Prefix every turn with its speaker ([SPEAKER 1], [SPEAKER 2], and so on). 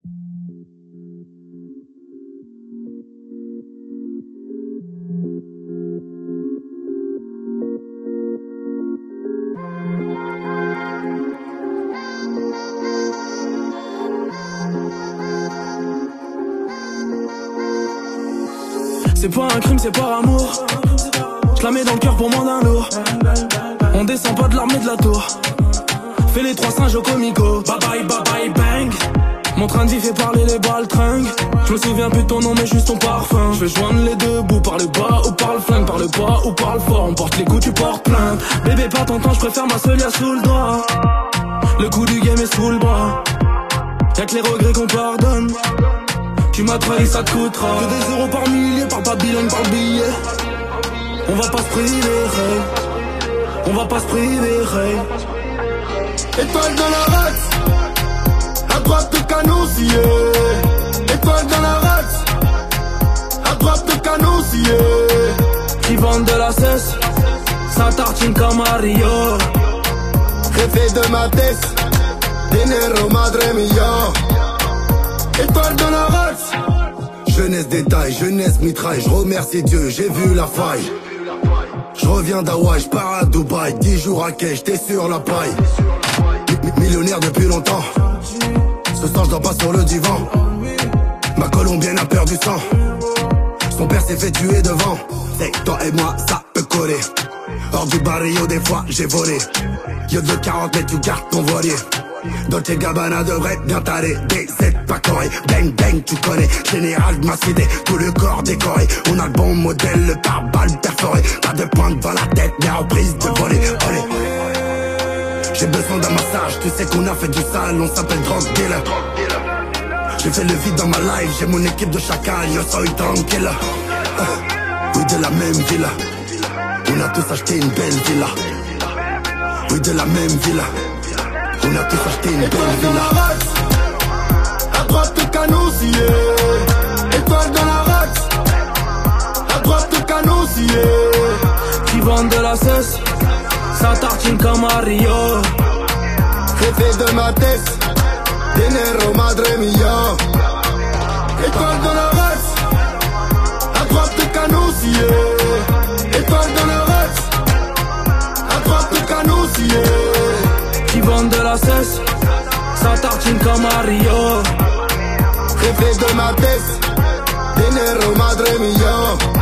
[SPEAKER 1] C'est pas un crime, c'est par amour. Je la mets dans le cœur pour moins d'un lourd. On descend pas de l'armée de la tour. Fais les trois singes au comico. Bye bye bang. Mon train de vie fait parler les baltringues. Je me souviens plus de ton nom mais juste ton parfum. Je vais joindre les deux bouts, par le bas ou par le flingue, par le bas ou par le fort. On porte les coups, tu portes plainte. Bébé pas ton temps, je préfère ma seule sous le doigt. Le coup du game est sous le bras. Y'a que les regrets qu'on pardonne. Tu m'as trahi, ça te coûtera. Que des euros par millier, parle pas bilingue, parle billet. On va pas se priver, on va pas se priver.
[SPEAKER 2] Étoile dans la race, à droite le canon scié. Étoile dans la race, à droite le canon scié.
[SPEAKER 1] Qui vendent de la cesse, ça tartine comme Mario.
[SPEAKER 2] Jefe de ma tête, dinero madre mia. Étoile dans la race. Jeunesse détail, jeunesse mitraille. Je remercie Dieu, j'ai vu la faille. Je reviens d'Hawaï, je pars à Dubaï. 10 jours à quai, j'étais sur la paille. Millionnaire depuis longtemps. Ce soir je dors pas sur le divan. Ma colombienne a peur du sang. Son père s'est fait tuer devant. Hey, toi et moi ça peut coller. Hors du barrio des fois j'ai volé. Yo de 40 mètres tu gardes ton voilier. Dolce Gabbana devrait bien t'aller. DZ pas coré, bang bang tu connais. Général de ma cité, tout le corps décoré. On a le bon modèle, le pare-balles perforé. Pas de pointe dans la tête, mais en prise de voler. J'ai besoin d'un massage, tu sais qu'on a fait du sale. On s'appelle drug dealer. J'ai fait le vide dans ma life, j'ai mon équipe de chacal. Yo soy tranquille. Oui de la même villa. On a tous acheté une belle villa. Oui de la même villa. On a tous acheté une belle villa. À droite le canon scié. Étoile dans la race. À droite le canon scié.
[SPEAKER 1] Qui vendent de la cesse, ça tartine comme Mario.
[SPEAKER 2] Jefe de ma tête, dinero madre mia. Étoile dans la race. À droite le canon scié. Étoile dans la race. À droite le canon scié.
[SPEAKER 1] Qui vendent de la cesse, ça tartine comme Mario.
[SPEAKER 2] Jefe de ma tête, dinero madre mia.